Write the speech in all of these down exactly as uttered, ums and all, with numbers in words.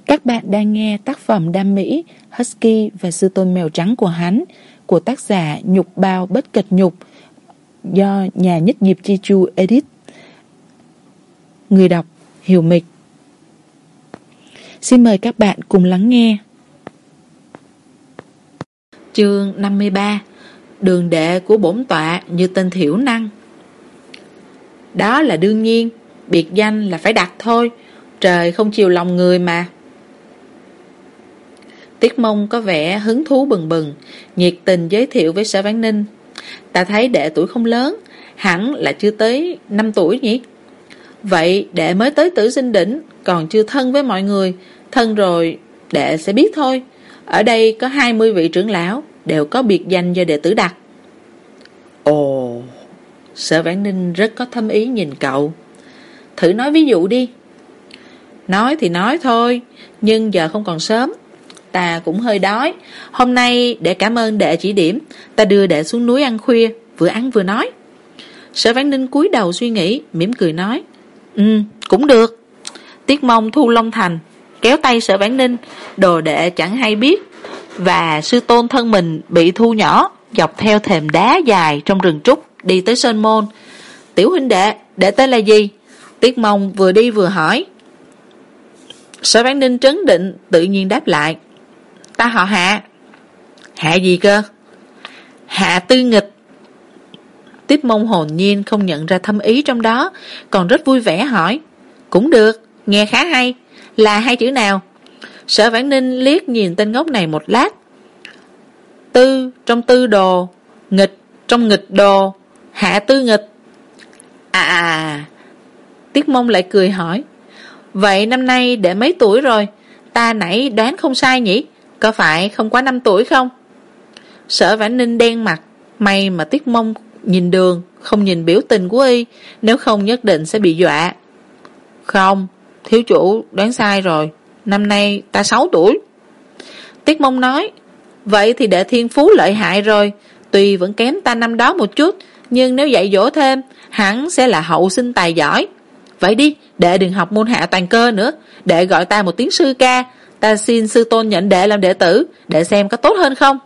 Các bạn đang nghe tác phẩm đam mỹ Husky và Sư Tôn Mèo Trắng của hắn của tác giả Nhục Bao Bất Kịch Nhục do nhà Nhất Diệp Chi Chu edit. Người đọc Hiểu Mịch. Xin mời các bạn cùng lắng nghe. Chương năm mươi ba. Đường đệ của bổn tọa như tên thiểu năng. Đó là đương nhiên, biệt danh là phải đặt thôi, trời không chiều lòng người mà. Tiết Mông có vẻ hứng thú bừng bừng, nhiệt tình giới thiệu với Sở Vãn Ninh. Ta thấy đệ tuổi không lớn, hẳn là chưa tới năm tuổi nhỉ? Vậy đệ mới tới Tử Sinh Đỉnh, còn chưa thân với mọi người, thân rồi đệ sẽ biết thôi. Ở đây có hai mươi vị trưởng lão, đều có biệt danh do đệ tử đặt. Ồ, Sở Vãn Ninh rất có thâm ý nhìn cậu. Thử nói ví dụ đi. Nói thì nói thôi, nhưng giờ không còn sớm. Ta cũng hơi đói. Hôm nay để cảm ơn đệ chỉ điểm, ta đưa đệ xuống núi ăn khuya, vừa ăn vừa nói. Sở Vãn Ninh cúi đầu suy nghĩ, mỉm cười nói. Ừ, cũng được. Tiết Mông thu lông thành, kéo tay Sở Vãn Ninh, đồ đệ chẳng hay biết. Và sư tôn thân mình bị thu nhỏ, dọc theo thềm đá dài trong rừng trúc, đi tới Sơn Môn. Tiểu huynh đệ, đệ tên là gì? Tiết Mông vừa đi vừa hỏi. Sở Vãn Ninh trấn định, tự nhiên đáp lại. Ta họ Hạ. Hạ gì cơ? Hạ Tư Nghịch. Tiết Mông hồn nhiên không nhận ra thâm ý trong đó, còn rất vui vẻ hỏi. Cũng được, nghe khá hay. Là hai chữ nào? Sở Vãn Ninh liếc nhìn tên ngốc này một lát. Tư trong tư đồ, nghịch trong nghịch đồ, Hạ Tư Nghịch. À à. Tiết Mông lại cười hỏi. Vậy năm nay đệ mấy tuổi rồi? Ta nãy đoán không sai nhỉ? Có phải không quá năm tuổi không? Sở Vãn Ninh đen mặt. May mà Tiết Mông nhìn đường, không nhìn biểu tình của y, nếu không nhất định sẽ bị dọa. Không, thiếu chủ đoán sai rồi. Năm nay ta sáu tuổi. Tiết Mông nói. Vậy thì đệ thiên phú lợi hại rồi. Tuy vẫn kém ta năm đó một chút, nhưng nếu dạy dỗ thêm, hẳn sẽ là hậu sinh tài giỏi. Vậy đi, đệ đừng học môn hạ toàn cơ nữa. Đệ gọi ta một tiếng sư ca. Ta xin sư tôn nhận đệ làm đệ tử, để xem có tốt hơn không.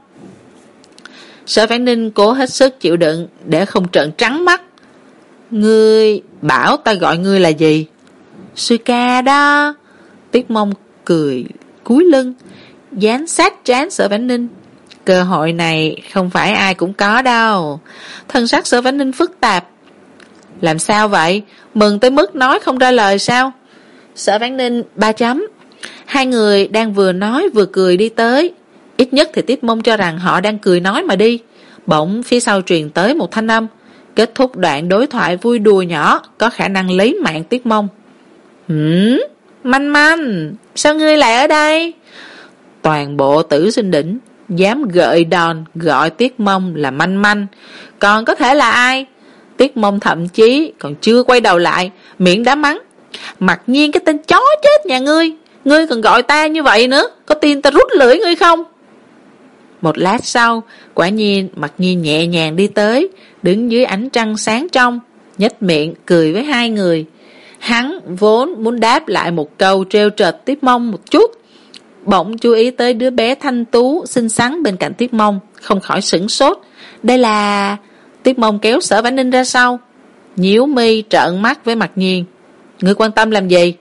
Sở Vãn Ninh cố hết sức chịu đựng để không trợn trắng mắt. Ngươi bảo ta gọi ngươi là gì? Sư ca đó. Tiết Mông cười cúi lưng, dán sát trán Sở Vãn Ninh. Cơ hội này không phải ai cũng có đâu. Thân sắc Sở Vãn Ninh phức tạp. Làm sao vậy? Mừng tới mức nói không ra lời sao? Sở Vãn Ninh ba chấm. Hai người đang vừa nói vừa cười đi tới. Ít nhất thì Tiết Mông cho rằng họ đang cười nói mà đi. Bỗng phía sau truyền tới một thanh âm, kết thúc đoạn đối thoại vui đùa nhỏ có khả năng lấy mạng Tiết Mông. Hửm? Manh Manh, sao ngươi lại ở đây? Toàn bộ Tử Sinh Đỉnh dám gợi đòn gọi Tiết Mông là Manh Manh, còn có thể là ai? Tiết Mông thậm chí còn chưa quay đầu lại, miệng đã mắng. Mặc nhiên cái tên chó chết nhà ngươi, ngươi còn gọi ta như vậy nữa, có tin ta rút lưỡi ngươi không? Một lát sau, quả nhiên Mặc Nhiên nhẹ nhàng đi tới, đứng dưới ánh trăng sáng trong, nhếch miệng cười với hai người. Hắn vốn muốn đáp lại một câu trêu trợt Tiết Mông một chút, bỗng chú ý tới đứa bé thanh tú xinh xắn bên cạnh Tiết Mông, không khỏi sửng sốt. Đây là... Tiết Mông kéo Sở Vãn Ninh ra sau, nhíu mi trợn mắt với Mặc Nhiên. Ngươi quan tâm làm gì?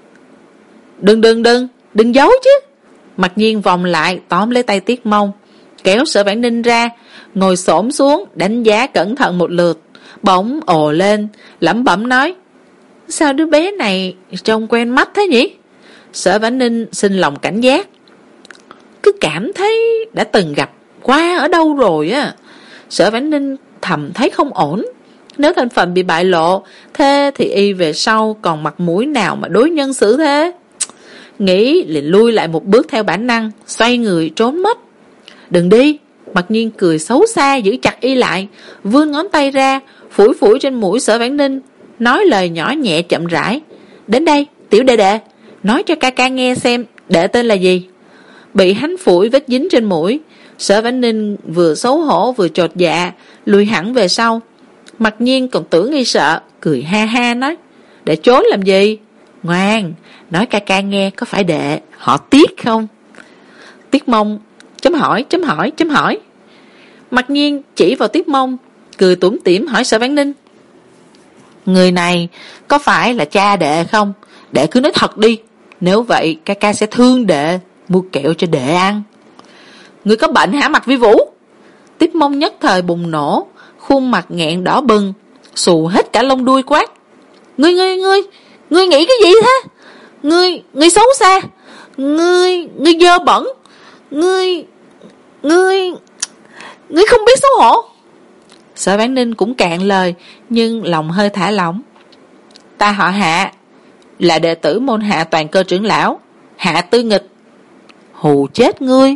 Đừng đừng đừng Đừng giấu chứ. Mặc Nhiên vòng lại tóm lấy tay Tiết Mông, kéo Sở Vãn Ninh ra, ngồi xổm xuống đánh giá cẩn thận một lượt, bỗng ồ lên lẩm bẩm nói. Sao đứa bé này trông quen mắt thế nhỉ? Sở Vãn Ninh sinh lòng cảnh giác, cứ cảm thấy đã từng gặp qua ở đâu rồi á. Sở Vãn Ninh thầm thấy không ổn. Nếu thân phận bị bại lộ, thế thì y về sau còn mặt mũi nào mà đối nhân xử thế? Nghĩ liền lui lại một bước theo bản năng, xoay người trốn mất. Đừng đi. Mặc Nhiên cười xấu xa giữ chặt y lại, vươn ngón tay ra phủi phủi trên mũi Sở Vãn Ninh, nói lời nhỏ nhẹ chậm rãi. Đến đây tiểu đệ đệ, nói cho ca ca nghe xem đệ tên là gì. Bị hắn phủi vết dính trên mũi, Sở Vãn Ninh vừa xấu hổ vừa chột dạ, lùi hẳn về sau. Mặc Nhiên còn tưởng nghi sợ, cười ha ha nói. Để trốn làm gì? Ngoan, nói ca ca nghe, có phải đệ họ Tiết không? Tiết Mông chấm hỏi chấm hỏi chấm hỏi. Mặc nhiên chỉ vào Tiết Mông, cười tủm tỉm hỏi Sở Vãn Ninh: Người này có phải là cha đệ không? Đệ cứ nói thật đi, nếu vậy ca ca sẽ thương đệ, mua kẹo cho đệ ăn. Người có bệnh hả Mạc Vi Vũ? Tiết Mông nhất thời bùng nổ, khuôn mặt nghẹn đỏ bừng, xù hết cả lông đuôi quát: Ngươi ngươi ngươi Ngươi nghĩ cái gì thế? Ngươi Ngươi xấu xa, Ngươi Ngươi dơ bẩn, Ngươi Ngươi Ngươi không biết xấu hổ. Sở Vãn Ninh cũng cạn lời, nhưng lòng hơi thả lỏng. Ta họ Hạ, là đệ tử môn Hạ Toàn Cơ trưởng lão, Hạ Tư Nghịch. Hù chết ngươi.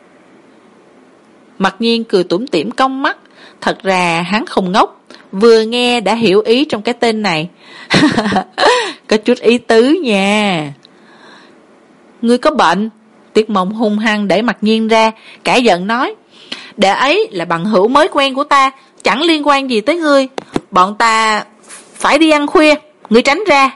Mặc nhiên cười tủm tỉm cong mắt, thật ra hắn không ngốc, vừa nghe đã hiểu ý trong cái tên này. Có chút ý tứ nha. Ngươi có bệnh? Tiết Mông hung hăng đẩy Mặc nhiên ra, cả giận nói: Đệ ấy là bằng hữu mới quen của ta, chẳng liên quan gì tới ngươi. Bọn ta phải đi ăn khuya, ngươi tránh ra.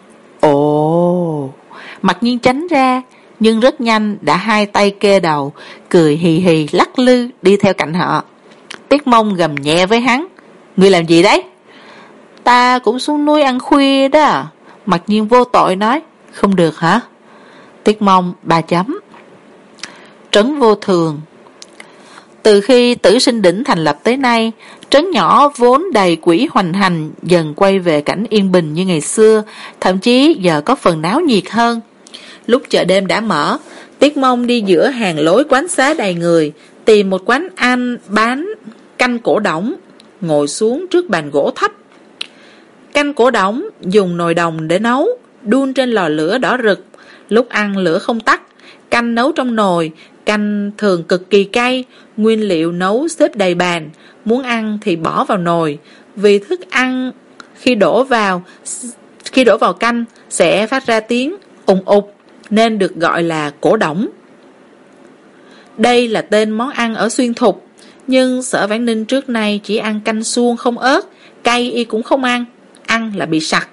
Ồ. Mặc nhiên tránh ra, nhưng rất nhanh đã hai tay kê đầu, cười hì hì lắc lư đi theo cạnh họ. Tiết Mông gầm nhẹ với hắn: Ngươi làm gì đấy? Ta cũng xuống núi ăn khuya đó. Mặc nhiên vô tội nói: Không được hả? Tiết Mông ba chấm. Trấn Vô Thường. Từ khi Tử Sinh Đỉnh thành lập tới nay, trấn nhỏ vốn đầy quỷ hoành hành dần quay về cảnh yên bình như ngày xưa, thậm chí giờ có phần náo nhiệt hơn. Lúc chợ đêm đã mở, Tiết Mông đi giữa hàng lối quán xá đầy người, tìm một quán ăn bán canh cổ đỏng, ngồi xuống trước bàn gỗ thấp. Canh cổ đỏng dùng nồi đồng để nấu, đun trên lò lửa đỏ rực. Lúc ăn lửa không tắt, canh nấu trong nồi, canh thường cực kỳ cay, nguyên liệu nấu xếp đầy bàn, muốn ăn thì bỏ vào nồi. Vì thức ăn khi đổ vào khi đổ vào canh sẽ phát ra tiếng ùng ục, nên được gọi là cổ đỏng. Đây là tên món ăn ở Xuyên Thục, nhưng Sở Vãn Ninh trước nay chỉ ăn canh suông không ớt, cay y cũng không ăn, ăn là bị sặc.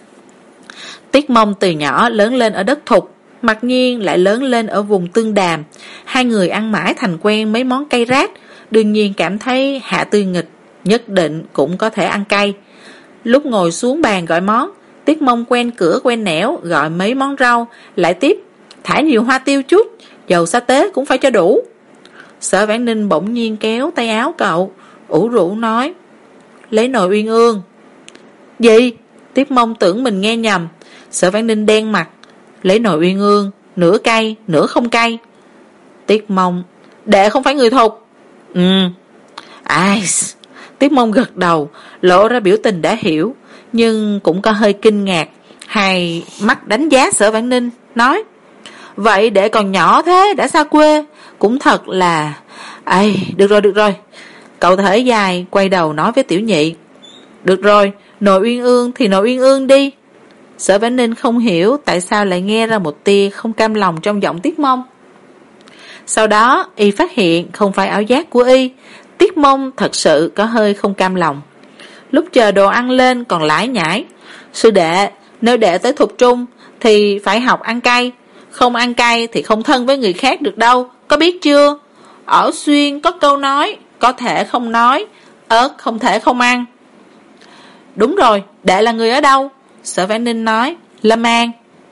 Tiết Mông từ nhỏ lớn lên ở đất Thục, Mặc nhiên lại lớn lên ở vùng Tương Đàm. Hai người ăn mãi thành quen mấy món cay rát, đương nhiên cảm thấy Hạ Tư Nghịch nhất định cũng có thể ăn cay. Lúc ngồi xuống bàn gọi món, Tiết Mông quen cửa quen nẻo gọi mấy món rau, lại tiếp: Thả nhiều hoa tiêu chút, dầu sa tế cũng phải cho đủ. Sở Vãn Ninh bỗng nhiên kéo tay áo cậu, ủ rũ nói: Lấy nồi Uyên Ương. Gì? Tiết Mông tưởng mình nghe nhầm. Sở Vãn Ninh đen mặt: Lấy nồi Uyên Ương, nửa cay nửa không cay. Tiết Mông: Đệ không phải người Thục. Ừ. Ai. Tiết Mông gật đầu, lộ ra biểu tình đã hiểu, nhưng cũng có hơi kinh ngạc, hai mắt đánh giá Sở Vãn Ninh, nói: Vậy đệ còn nhỏ thế đã xa quê, cũng thật là... Ây, được rồi được rồi. Cậu thở dài, quay đầu nói với Tiểu Nhị: Được rồi, nồi Uyên Ương thì nồi Uyên Ương đi. Sở Vãn Ninh không hiểu tại sao lại nghe ra một tia không cam lòng trong giọng Tiết Mông. Sau đó y phát hiện không phải ảo giác của y, Tiết Mông thật sự có hơi không cam lòng. Lúc chờ đồ ăn lên còn lải nhải: Sư đệ, nếu đệ tới Thục Trung thì phải học ăn cay, không ăn cay thì không thân với người khác được đâu, có biết chưa? Ở Xuyên có câu nói, có thể không nói, ớt không thể không ăn. Đúng rồi, đệ là người ở đâu? Sở Vãn Ninh nói: Lâm An.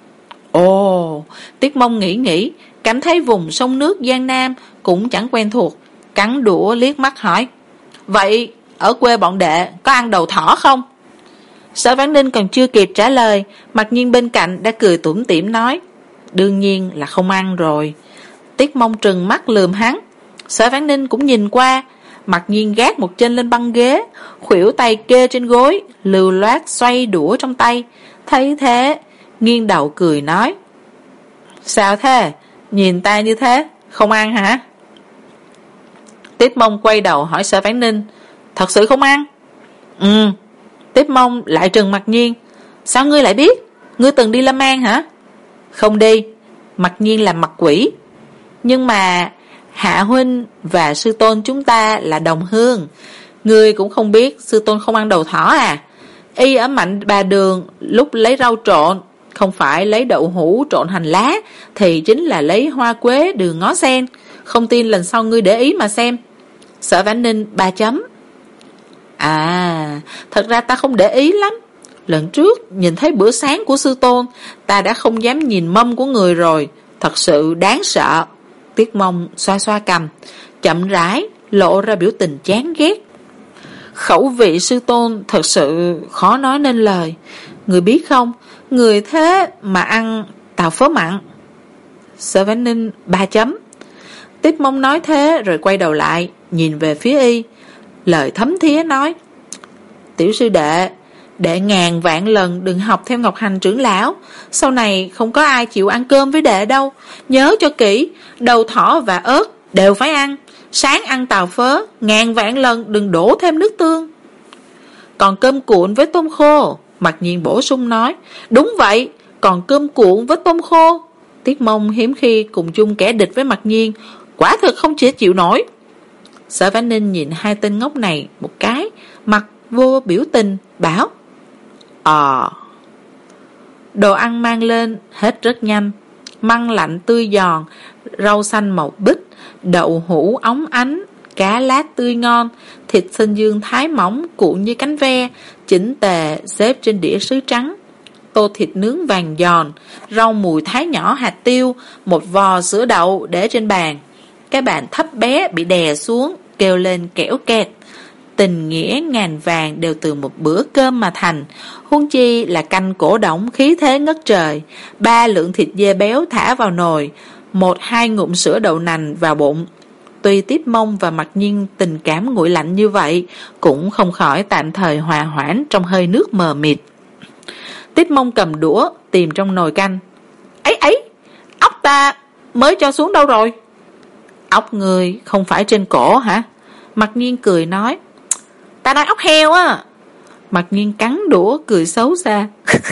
Ồ. Tiết Mông nghĩ nghĩ, cảm thấy vùng sông nước Giang Nam cũng chẳng quen thuộc, cắn đũa liếc mắt hỏi: Vậy ở quê bọn đệ có ăn đầu thỏ không? Sở Vãn Ninh còn chưa kịp trả lời, Mặc nhiên bên cạnh đã cười tủm tỉm nói: Đương nhiên là không ăn rồi. Tiết Mông trừng mắt lườm hắn. Sở Vãn Ninh cũng nhìn qua, Mặc nhiên gác một chân lên băng ghế, khuỷu tay kê trên gối, lưu loát xoay đũa trong tay. Thấy thế, nghiêng đầu cười nói: Sao thế? Nhìn ta như thế, không ăn hả? Tiết Mông quay đầu hỏi Sở Vãn Ninh: Thật sự không ăn? Ừ. Tiết Mông lại trừng Mặc nhiên: Sao ngươi lại biết? Ngươi từng đi Lâm An hả? Không đi. Mặc nhiên làm mặt quỷ. Nhưng mà Hạ huynh và sư tôn chúng ta là đồng hương, ngươi cũng không biết sư tôn không ăn đầu thỏ à? Y ở Mạnh Bà Đường lúc lấy rau trộn Không phải lấy đậu hũ trộn hành lá, thì chính là lấy hoa quế đường ngó sen. Không tin lần sau ngươi để ý mà xem. Sở Vãn Ninh ba chấm. À, thật ra ta không để ý lắm. Lần trước nhìn thấy bữa sáng của sư tôn, ta đã không dám nhìn mâm của người rồi. Thật sự đáng sợ. Tiết Mông xoa xoa cằm, chậm rãi lộ ra biểu tình chán ghét. Khẩu vị sư tôn thật sự khó nói nên lời. Người biết không, người thế mà ăn tàu phớ mặn. Sở Vãn Ninh ba chấm. Tiết Mông nói thế rồi quay đầu lại nhìn về phía y, lời thấm thía nói: Tiểu sư đệ, đệ ngàn vạn lần đừng học theo Ngọc Hành trưởng lão. Sau này không có ai chịu ăn cơm với đệ đâu. Nhớ cho kỹ, đầu thỏ và ớt đều phải ăn. Sáng ăn tàu phớ, ngàn vạn lần đừng đổ thêm nước tương. Còn cơm cuộn với tôm khô, Mặc Nhiên bổ sung nói: Đúng vậy, còn cơm cuộn với tôm khô. Tiết Mông hiếm khi cùng chung kẻ địch với Mặc Nhiên, quả thực không chỉ chịu nổi. Sở Vãn Ninh nhìn hai tên ngốc này một cái, mặt vô biểu tình, bảo: Ờ. Đồ ăn mang lên hết rất nhanh. Măng lạnh tươi giòn, rau xanh màu bích, đậu hũ óng ánh, cá lát tươi ngon, thịt xanh dương thái mỏng cuộn như cánh ve, chỉnh tề xếp trên đĩa sứ trắng. Tô thịt nướng vàng giòn, rau mùi thái nhỏ hạt tiêu, một vò sữa đậu để trên bàn. Cái bàn thấp bé bị đè xuống, kêu lên kẽo kẹt. Tình nghĩa ngàn vàng đều từ một bữa cơm mà thành, huống chi là canh cổ đổng khí thế ngất trời. Ba lượng thịt dê béo thả vào nồi, một hai ngụm sữa đậu nành vào bụng. Tuy Tiết Mông và Mặc Nhiên tình cảm nguội lạnh như vậy, cũng không khỏi tạm thời hòa hoãn trong hơi nước mờ mịt. Tiết Mông cầm đũa tìm trong nồi canh. Ấy ấy, ốc ta mới cho xuống đâu rồi? Ốc người không phải trên cổ hả? Mặc Nhiên cười nói: Ta nói ốc heo á. Mặc Nhiên cắn đũa cười xấu xa.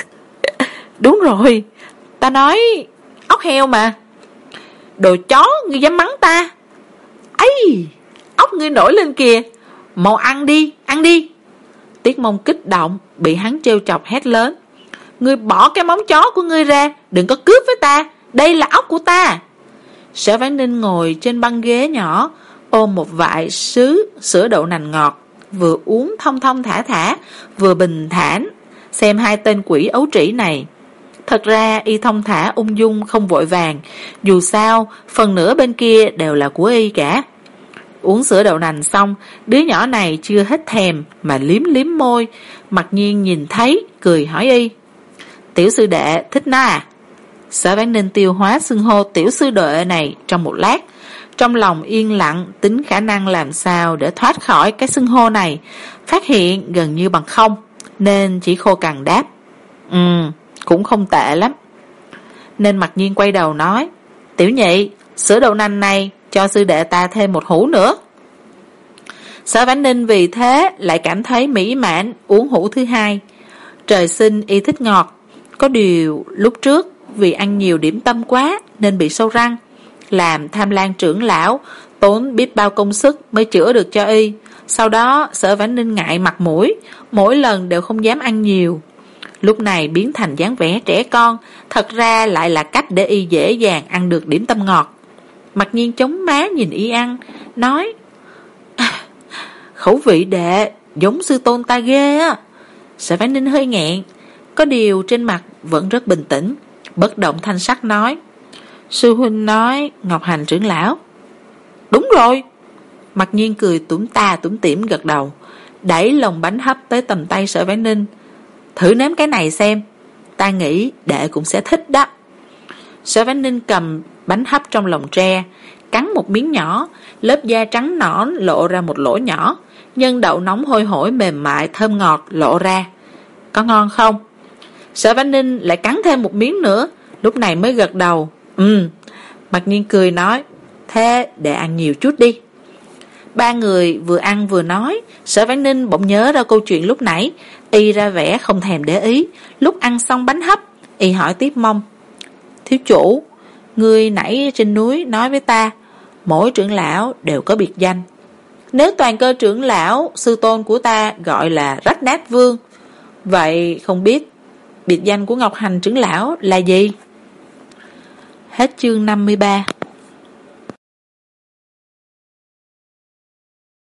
Đúng rồi, ta nói ốc heo mà. Đồ chó, ngươi dám mắng ta? Ấy, ốc ngươi nổi lên kìa. Mau ăn đi, ăn đi. Tiết Mông kích động, bị hắn trêu chọc hét lớn: Ngươi bỏ cái móng chó của ngươi ra, đừng có cướp với ta, đây là ốc của ta. Sở Vãn Ninh ngồi trên băng ghế nhỏ, ôm một vại sứ sữa đậu nành ngọt, vừa uống thong thong thả thả, vừa bình thản xem hai tên quỷ ấu trĩ này. Thật ra y thông thả ung dung không vội vàng, dù sao phần nửa bên kia đều là của y cả. Uống sữa đậu nành xong, đứa nhỏ này chưa hết thèm mà liếm liếm môi. Mặc Nhiên nhìn thấy cười hỏi y: Tiểu sư đệ thích nó à? Sở Vãn Ninh tiêu hóa xưng hô tiểu sư đệ này trong một lát, trong lòng yên lặng tính khả năng làm sao để thoát khỏi cái xưng hô này, phát hiện gần như bằng không, nên chỉ khô cằn đáp: Ừ, cũng không tệ lắm. Nên Mặc Nhiên quay đầu nói: Tiểu nhị, sữa đậu nành này cho sư đệ ta thêm một hũ nữa. Sở Vãn Ninh vì thế lại cảm thấy mỹ mãn uống hũ thứ hai. Trời sinh y thích ngọt, có điều lúc trước vì ăn nhiều điểm tâm quá nên bị sâu răng, làm Tham Lang trưởng lão tốn biết bao công sức mới chữa được cho y. Sau đó Sở Vãn Ninh ngại mặt mũi, mỗi lần đều không dám ăn nhiều. Lúc này biến thành dáng vẻ trẻ con, thật ra lại là cách để y dễ dàng ăn được điểm tâm ngọt. Mặc Nhiên chống má nhìn y ăn, nói: à, khẩu vị đệ giống sư tôn ta ghê á. Sở Vãn Ninh hơi nghẹn, có điều trên mặt vẫn rất bình tĩnh, bất động thanh sắc nói: Sư huynh nói Ngọc Hành trưởng lão. Đúng rồi. Mặc Nhiên cười tủm ta tủm tỉm gật đầu, đẩy lồng bánh hấp tới tầm tay Sở Vãn Ninh: Thử nếm cái này xem, ta nghĩ đệ cũng sẽ thích đó. Sở Vãn Ninh cầm bánh hấp trong lồng tre, cắn một miếng nhỏ, lớp da trắng nõn lộ ra một lỗ nhỏ, nhân đậu nóng hôi hổi mềm mại thơm ngọt lộ ra. Có ngon không? Sở Vãn Ninh lại cắn thêm một miếng nữa, lúc này mới gật đầu: Ừ. Mặc Nhiên cười nói: Thế để ăn nhiều chút đi. Ba người vừa ăn vừa nói. Sở Vãn Ninh bỗng nhớ ra câu chuyện lúc nãy, y ra vẻ không thèm để ý. Lúc ăn xong bánh hấp, y hỏi Tiết Mông: Thiếu chủ, người nãy trên núi nói với ta mỗi trưởng lão đều có biệt danh. Nếu toàn cơ trưởng lão sư tôn của ta gọi là Rách Nát Vương, vậy không biết biệt danh của Ngọc Hành trưởng lão là gì? Hết chương năm mươi ba.